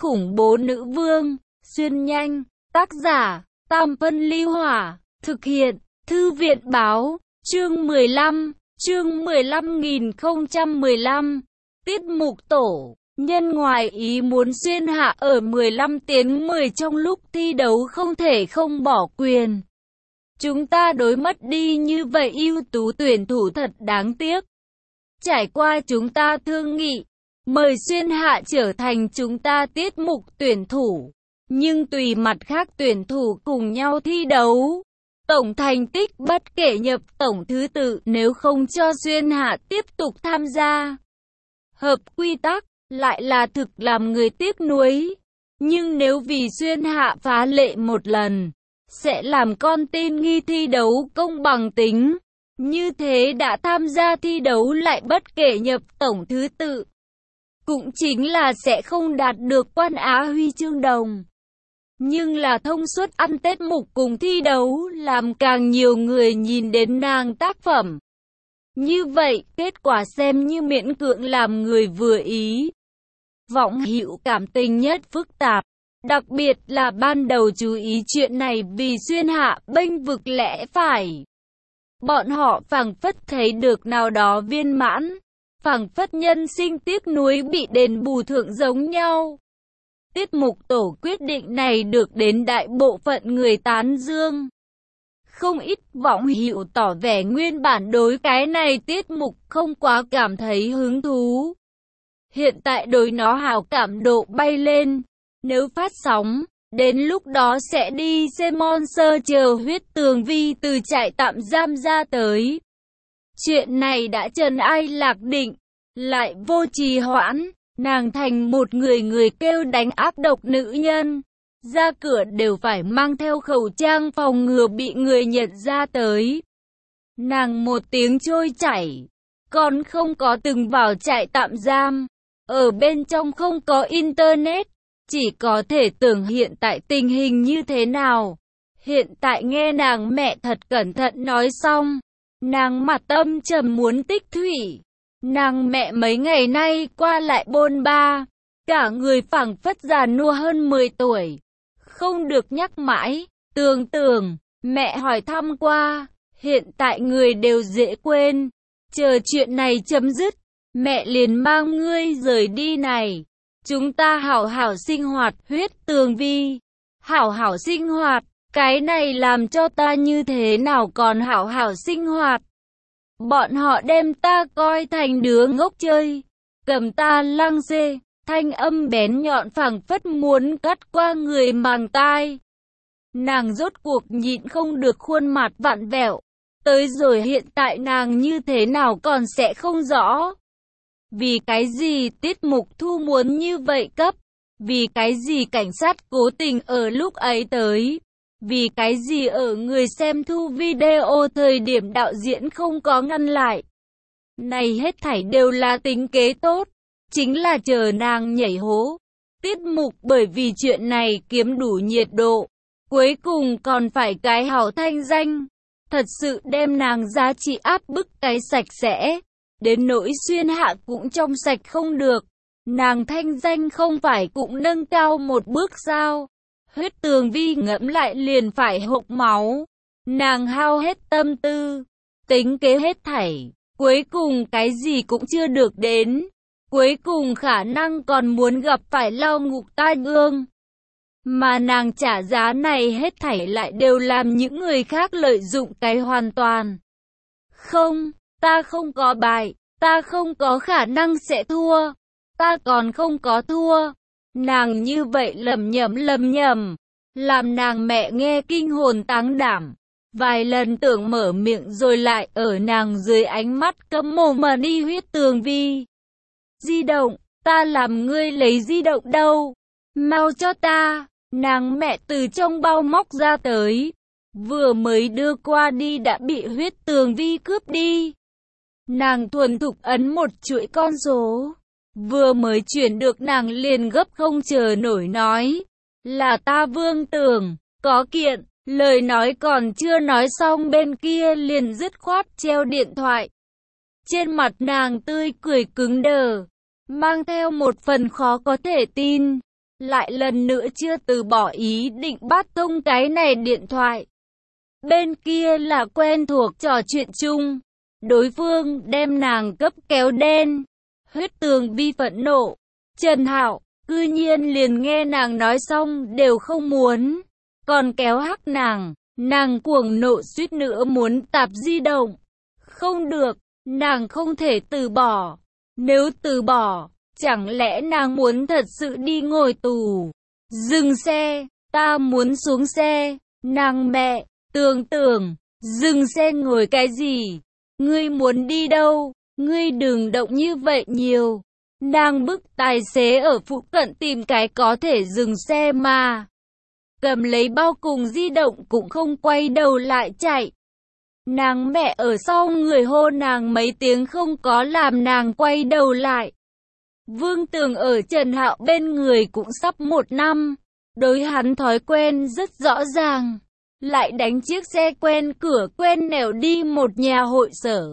khủng bố nữ vương, xuyên nhanh, tác giả, Tam Phân Ly Hỏa, thực hiện, Thư viện báo, chương 15, chương 15.015, tiết mục tổ, nhân ngoài ý muốn xuyên hạ ở 15 tiếng 10 trong lúc thi đấu không thể không bỏ quyền. Chúng ta đối mất đi như vậy ưu tú tuyển thủ thật đáng tiếc. Trải qua chúng ta thương nghị, mời xuyên hạ trở thành chúng ta tiết mục tuyển thủ. Nhưng tùy mặt khác tuyển thủ cùng nhau thi đấu. Tổng thành tích bất kể nhập tổng thứ tự nếu không cho xuyên hạ tiếp tục tham gia. Hợp quy tắc, lại là thực làm người tiếc nuối. Nhưng nếu vì xuyên hạ phá lệ một lần, sẽ làm con tin nghi thi đấu công bằng tính. Như thế đã tham gia thi đấu lại bất kể nhập tổng thứ tự. Cũng chính là sẽ không đạt được quan á huy chương đồng. Nhưng là thông suốt ăn Tết mục cùng thi đấu làm càng nhiều người nhìn đến nàng tác phẩm. Như vậy, kết quả xem như miễn cưỡng làm người vừa ý. Vọng hữu cảm tình nhất phức tạp. Đặc biệt là ban đầu chú ý chuyện này vì xuyên hạ bênh vực lẽ phải. Bọn họ phảng phất thấy được nào đó viên mãn, phảng phất nhân sinh tiếc nuối bị đền bù thượng giống nhau. Tiết mục tổ quyết định này được đến đại bộ phận người tán dương. Không ít vọng hữu tỏ vẻ nguyên bản đối cái này tiết mục không quá cảm thấy hứng thú. Hiện tại đối nó hào cảm độ bay lên. Nếu phát sóng, đến lúc đó sẽ đi xem Monster chờ huyết tường vi từ trại tạm giam ra tới. Chuyện này đã trần ai lạc định, lại vô trì hoãn. Nàng thành một người kêu đánh ác độc nữ nhân. Ra cửa đều phải mang theo khẩu trang phòng ngừa bị người nhận ra tới. Nàng một tiếng trôi chảy. Còn không có từng vào trại tạm giam. Ở bên trong không có internet. Chỉ có thể tưởng hiện tại tình hình như thế nào. Hiện tại nghe nàng mẹ thật cẩn thận nói xong. Nàng mặt âm trầm muốn tích thủy. Nàng mẹ mấy ngày nay qua lại bôn ba, cả người phảng phất già nua hơn 10 tuổi. Không được nhắc mãi, tưởng, mẹ hỏi thăm qua, hiện tại người đều dễ quên. Chờ chuyện này chấm dứt, mẹ liền mang ngươi rời đi này. Chúng ta hảo hảo sinh hoạt, huyết tường vi. Hảo hảo sinh hoạt, cái này làm cho ta như thế nào còn hảo hảo sinh hoạt. Bọn họ đem ta coi thành đứa ngốc chơi, cầm ta lăng xê, thanh âm bén nhọn phảng phất muốn cắt qua người màng tai. Nàng rốt cuộc nhịn không được khuôn mặt vặn vẹo, tới rồi hiện tại nàng như thế nào còn sẽ không rõ. Vì cái gì tiết mục thu muốn như vậy cấp, vì cái gì cảnh sát cố tình ở lúc ấy tới. Vì cái gì ở người xem thu video thời điểm đạo diễn không có ngăn lại. Này hết thảy đều là tính kế tốt. Chính là chờ nàng nhảy hố. Tiết mục bởi vì chuyện này kiếm đủ nhiệt độ. Cuối cùng còn phải cái hảo thanh danh. Thật sự đem nàng giá trị áp bức cái sạch sẽ. Đến nỗi xuyên hạ cũng trong sạch không được. Nàng thanh danh không phải cũng nâng cao một bước sao. Huyết tường vi ngẫm lại liền phải hộc máu. Nàng hao hết tâm tư, tính kế hết thảy. Cuối cùng cái gì cũng chưa được đến. Cuối cùng khả năng còn muốn gặp phải lao ngục tai ương. Mà nàng trả giá này hết thảy lại đều làm những người khác lợi dụng cái hoàn toàn. Không, ta không có bài, ta không có khả năng sẽ thua. Ta còn không có thua. Nàng như vậy lầm nhầm, làm nàng mẹ nghe kinh hồn táng đảm. Vài lần tưởng mở miệng rồi lại ở nàng dưới ánh mắt cấm mồm mà đi huyết tường vi. Di động, ta làm ngươi lấy di động đâu? Mau cho ta, nàng mẹ từ trong bao móc ra tới. Vừa mới đưa qua đi đã bị huyết tường vi cướp đi. Nàng thuần thục ấn một chuỗi con số. Vừa mới chuyển được nàng liền gấp không chờ nổi nói. Là ta Vương Tường, có kiện, lời nói còn chưa nói xong bên kia liền dứt khoát treo điện thoại. Trên mặt nàng tươi cười cứng đờ, mang theo một phần khó có thể tin. lại lần nữa chưa từ bỏ ý định bắt thông cái này điện thoại. Bên kia là quen thuộc trò chuyện chung, đối phương đem nàng cấp kéo đen. Huyết Tường Vi phẫn nộ, Trần Hạo cư nhiên liền nghe nàng nói xong đều không muốn, còn kéo hắc nàng cuồng nộ suýt nữa muốn tạp di động. Không được, nàng không thể từ bỏ, nếu từ bỏ, chẳng lẽ nàng muốn thật sự đi ngồi tù? Dừng xe, ta muốn xuống xe. Nàng mẹ, Tường, dừng xe ngồi cái gì? Ngươi muốn đi đâu? Ngươi đừng động như vậy nhiều. Nàng bức tài xế ở phụ cận tìm cái có thể dừng xe mà. Cầm lấy bao cùng di động cũng không quay đầu lại chạy. Nàng mẹ ở sau người hô nàng mấy tiếng không có làm nàng quay đầu lại. Vương Tường ở Trần Hạo bên người cũng sắp 1 năm, đối hắn thói quen rất rõ ràng, lại đánh chiếc xe quen cửa quen nẻo đi một nhà hội sở.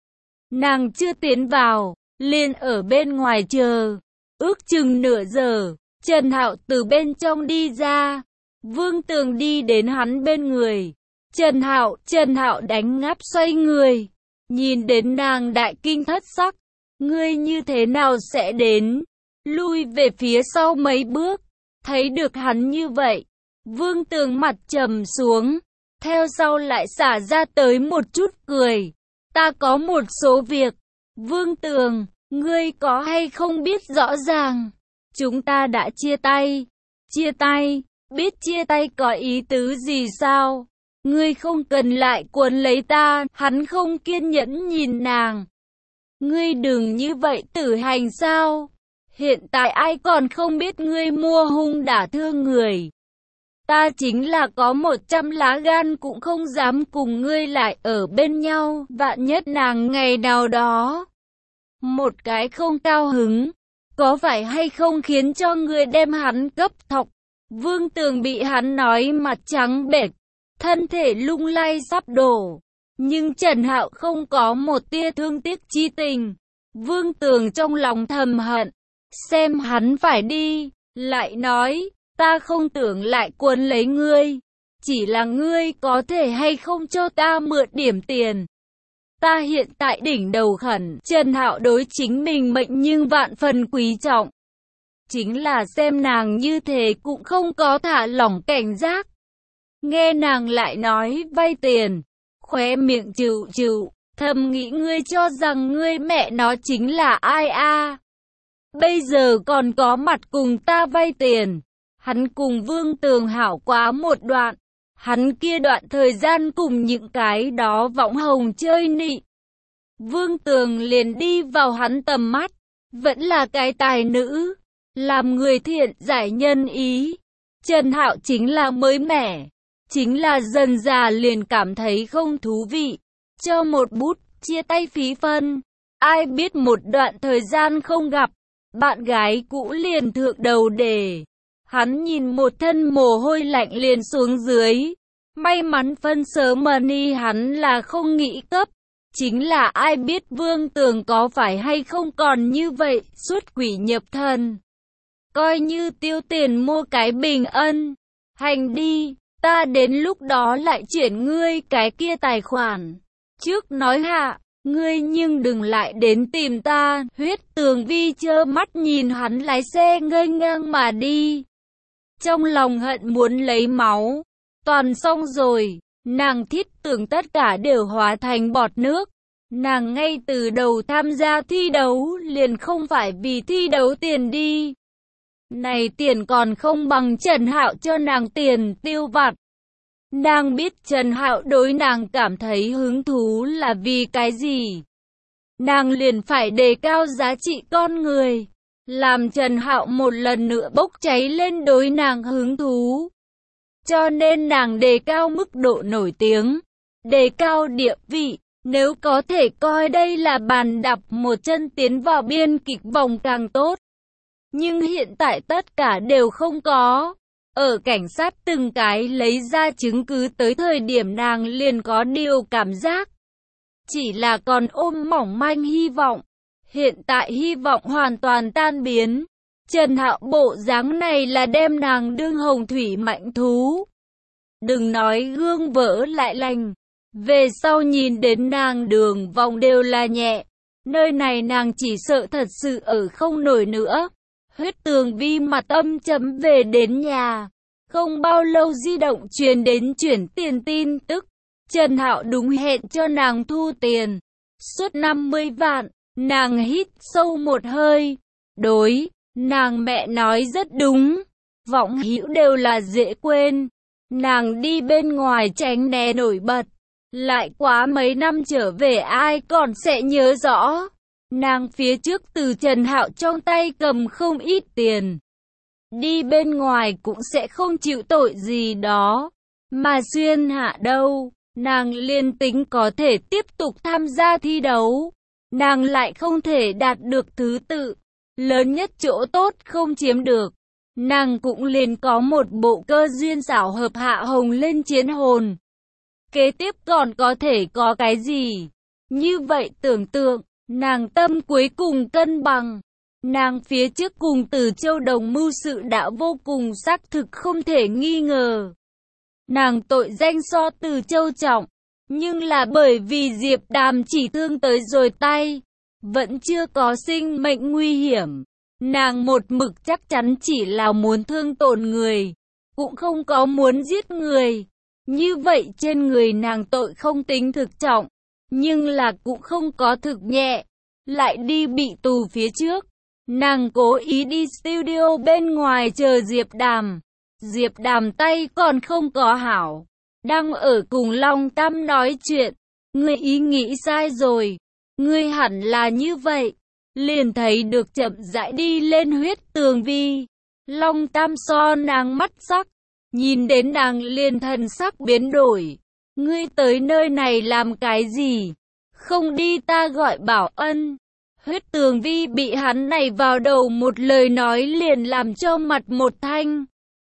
Nàng chưa tiến vào, liền ở bên ngoài chờ, ước chừng nửa giờ, Trần Hạo từ bên trong đi ra, Vương Tường đi đến hắn bên người. Trần Hạo đánh ngáp xoay người, nhìn đến nàng đại kinh thất sắc. Ngươi như thế nào sẽ đến? Lui về phía sau mấy bước, thấy được hắn như vậy, Vương Tường mặt trầm xuống, theo sau lại xả ra tới một chút cười. Ta có một số việc. Vương Tường, ngươi có hay không biết rõ ràng? Chúng ta đã chia tay. Chia tay? Biết chia tay có ý tứ gì sao? Ngươi không cần lại cuốn lấy ta. Hắn không kiên nhẫn nhìn nàng. Ngươi đừng như vậy tử hành sao? Hiện tại ai còn không biết ngươi mua hung đả thương người. Ta chính là có 100 lá gan cũng không dám cùng ngươi lại ở bên nhau. Vạn nhất nàng ngày nào đó một cái không cao hứng, có phải hay không khiến cho ngươi đem hắn cấp thọc? Vương Tường bị hắn nói mặt trắng bệch, thân thể lung lay sắp đổ. Nhưng Trần Hạo không có một tia thương tiếc chi tình. Vương Tường trong lòng thầm hận, xem hắn phải đi, lại nói, ta không tưởng lại cuốn lấy ngươi, chỉ là ngươi có thể hay không cho ta mượn điểm tiền. Ta hiện tại đỉnh đầu khẩn. Trần Hạo đối chính mình mệnh nhưng vạn phần quý trọng. Chính là xem nàng như thế cũng không có thả lỏng cảnh giác. Nghe nàng lại nói vay tiền, khóe miệng chịu, thầm nghĩ ngươi cho rằng ngươi mẹ nó chính là ai a? Bây giờ còn có mặt cùng ta vay tiền. Hắn cùng Vương Tường hảo quá một đoạn. Hắn kia đoạn thời gian cùng những cái đó võng hồng chơi nị. Vương Tường liền đi vào hắn tầm mắt. Vẫn là cái tài nữ, làm người thiện giải nhân ý. Trần Hạo chính là mới mẻ, chính là dần già liền cảm thấy không thú vị. Cho một bút, chia tay phí phân. Ai biết một đoạn thời gian không gặp, bạn gái cũ liền thượng đầu đề. Hắn nhìn một thân mồ hôi lạnh liền xuống dưới. May mắn phân sớm money hắn là không nghĩ cấp. Chính là ai biết Vương Tường có phải hay không còn như vậy, xuất quỷ nhập thần. Coi như tiêu tiền mua cái bình ân. Hành đi, ta đến lúc đó lại chuyển ngươi cái kia tài khoản. Trước nói hạ, ngươi nhưng đừng lại đến tìm ta. Huyết Tường Vi trơ mắt nhìn hắn lái xe ngây ngang mà đi. Trong lòng hận muốn lấy máu. Toàn xong rồi, nàng thiết tưởng tất cả đều hóa thành bọt nước. Nàng ngay từ đầu tham gia thi đấu liền không phải vì thi đấu tiền đi. Này tiền còn không bằng Trần Hạo cho nàng tiền tiêu vặt. Nàng biết Trần Hạo đối nàng cảm thấy hứng thú là vì cái gì. Nàng liền phải đề cao giá trị con người, làm Trần Hạo một lần nữa bốc cháy lên đối nàng hứng thú. Cho nên nàng đề cao mức độ nổi tiếng, đề cao địa vị, nếu có thể coi đây là bàn đạp một chân tiến vào biên kịch vòng càng tốt. Nhưng hiện tại tất cả đều không có. Ở cảnh sát từng cái lấy ra chứng cứ tới thời điểm nàng liền có điều cảm giác. Chỉ là còn ôm mỏng manh hy vọng. Hiện tại hy vọng hoàn toàn tan biến. Trần Hạo bộ dáng này là đem nàng đương hồng thủy mạnh thú. Đừng nói gương vỡ lại lành. Về sau nhìn đến nàng đường vòng đều là nhẹ. Nơi này nàng chỉ sợ thật sự ở không nổi nữa. Huyết Tường Vi mặt âm chấm về đến nhà. Không bao lâu di động truyền đến chuyển tiền tin tức. Trần Hạo đúng hẹn cho nàng thu tiền. Suốt 50 vạn, nàng hít sâu một hơi. Đối, nàng mẹ nói rất đúng. Vọng hữu đều là dễ quên. Nàng đi bên ngoài tránh né nổi bật. Lại quá mấy năm trở về ai còn sẽ nhớ rõ. Nàng phía trước từ Trần Hạo trong tay cầm không ít tiền. Đi bên ngoài cũng sẽ không chịu tội gì đó. Mà Xuyên Hạ đâu, nàng liên tính có thể tiếp tục tham gia thi đấu. Nàng lại không thể đạt được thứ tự. Lớn nhất chỗ tốt không chiếm được. Nàng cũng liền có một bộ cơ duyên xảo hợp Hạ Hồng lên chiến hồn. Kế tiếp còn có thể có cái gì? Như vậy tưởng tượng, nàng tâm cuối cùng cân bằng. Nàng phía trước cùng Từ Châu đồng mưu sự đã vô cùng xác thực không thể nghi ngờ. Nàng tội danh so Từ Châu trọng, nhưng là bởi vì Diệp Đàm chỉ thương tới rồi tay, vẫn chưa có sinh mệnh nguy hiểm. Nàng một mực chắc chắn chỉ là muốn thương tổn người, cũng không có muốn giết người. Như vậy trên người nàng tội không tính thực trọng, nhưng là cũng không có thực nhẹ. Lại đi bị tù phía trước. Nàng cố ý đi studio bên ngoài chờ Diệp Đàm. Diệp Đàm tay còn không có hảo. Đang ở cùng Long Tam nói chuyện. Ngươi ý nghĩ sai rồi. Ngươi hẳn là như vậy. Liền thấy được chậm rãi đi lên Huyết Tường Vi. Long Tam so nàng mắt sắc. Nhìn đến nàng liền thần sắc biến đổi. Ngươi tới nơi này làm cái gì? Không đi ta gọi bảo ân. Huyết Tường Vi bị hắn này vào đầu một lời nói liền làm cho mặt một thanh.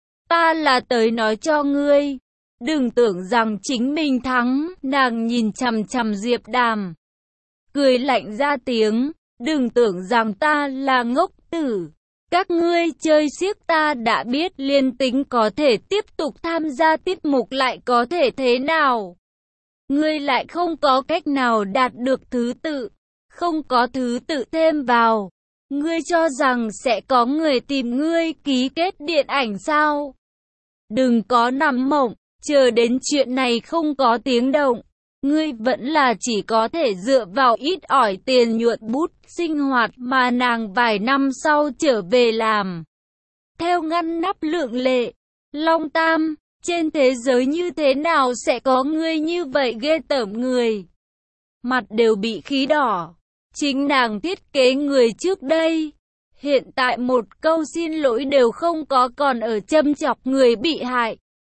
Ta là tới nói cho ngươi. Đừng tưởng rằng chính mình thắng. Nàng nhìn chằm chằm Diệp Đàm. Cười lạnh ra tiếng. Đừng tưởng rằng ta là ngốc tử. Các ngươi chơi xiếc ta đã biết, liên tính có thể tiếp tục tham gia tiết mục lại có thể thế nào. Ngươi lại không có cách nào đạt được thứ tự. Không có thứ tự thêm vào. Ngươi cho rằng sẽ có người tìm ngươi ký kết điện ảnh sao? Đừng có nằm mộng, chờ đến chuyện này không có tiếng động. Ngươi vẫn là chỉ có thể dựa vào ít ỏi tiền nhuận bút sinh hoạt mà nàng vài năm sau trở về làm. Theo ngăn nắp lượng lệ, Long Tam, trên thế giới như thế nào sẽ có ngươi như vậy ghê tởm người? Mặt đều bị khí đỏ. Chính nàng thiết kế người trước đây. Hiện tại một câu xin lỗi đều không có, còn ở châm chọc người bị hại.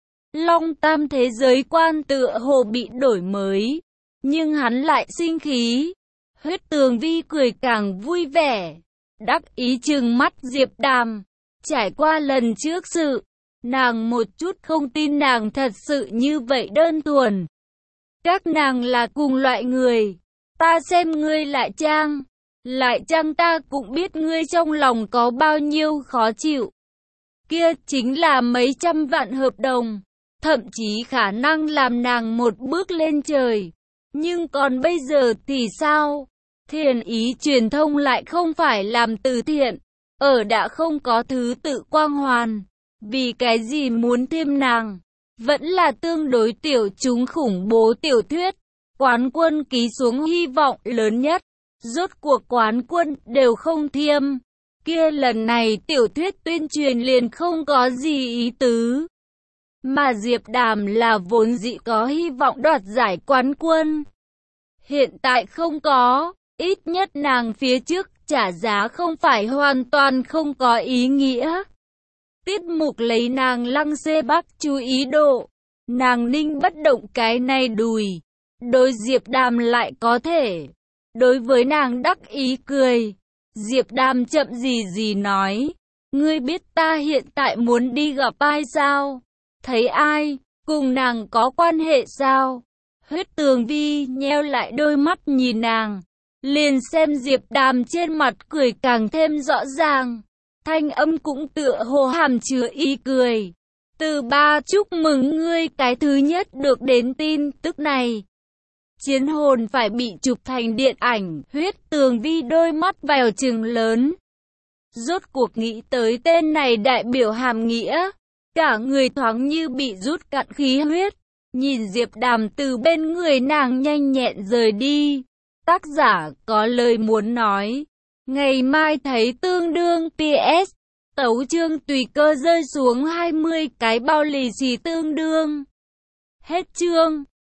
Long Tam thế giới quan tựa hồ bị đổi mới. Nhưng hắn lại sinh khí. Huyết Tường Vi cười càng vui vẻ. Đắc ý trừng mắt Diệp Đàm. Trải qua lần trước sự, nàng một chút không tin nàng thật sự như vậy đơn thuần. Các nàng là cùng loại người. Ta xem ngươi lại trang ta cũng biết ngươi trong lòng có bao nhiêu khó chịu. Kia chính là mấy trăm vạn hợp đồng, thậm chí khả năng làm nàng một bước lên trời. Nhưng còn bây giờ thì sao? Thiện ý truyền thông lại không phải làm từ thiện, ở đã không có thứ tự quang hoàn. Vì cái gì muốn thêm nàng? Vẫn là tương đối tiểu chúng khủng bố tiểu thuyết. Quán quân ký xuống hy vọng lớn nhất. Rốt cuộc quán quân đều không thiêm. Kia lần này tiểu thuyết tuyên truyền liền không có gì ý tứ. Mà Diệp Đàm là vốn dĩ có hy vọng đoạt giải quán quân. Hiện tại không có, ít nhất nàng phía trước trả giá không phải hoàn toàn không có ý nghĩa. Tiết mục lấy nàng lăng xê bắc chú ý độ. Nàng ninh bất động cái này đùi. Đối Diệp Đàm lại có thể. Đối với nàng đắc ý cười. Diệp Đàm chậm gì nói. Ngươi biết ta hiện tại muốn đi gặp ai sao? Thấy ai? Cùng nàng có quan hệ sao? Huyết Tường Vi nheo lại đôi mắt nhìn nàng. Liền xem Diệp Đàm trên mặt cười càng thêm rõ ràng. thanh âm cũng tựa hồ hàm chứa ý cười. Từ ba, chúc mừng ngươi, cái thứ nhất được đến tin tức này. Chiến hồn phải bị chụp thành điện ảnh, Huyết Tường Vi đôi mắt vào trừng lớn. Rốt cuộc nghĩ tới tên này đại biểu hàm nghĩa. Cả người thoáng như bị rút cạn khí huyết. Nhìn Diệp Đàm từ bên người nàng nhanh nhẹn rời đi. Tác giả có lời muốn nói. Ngày mai thấy tương đương PS. Tấu chương tùy cơ rơi xuống 20 cái bao lì xì tương đương. Hết chương.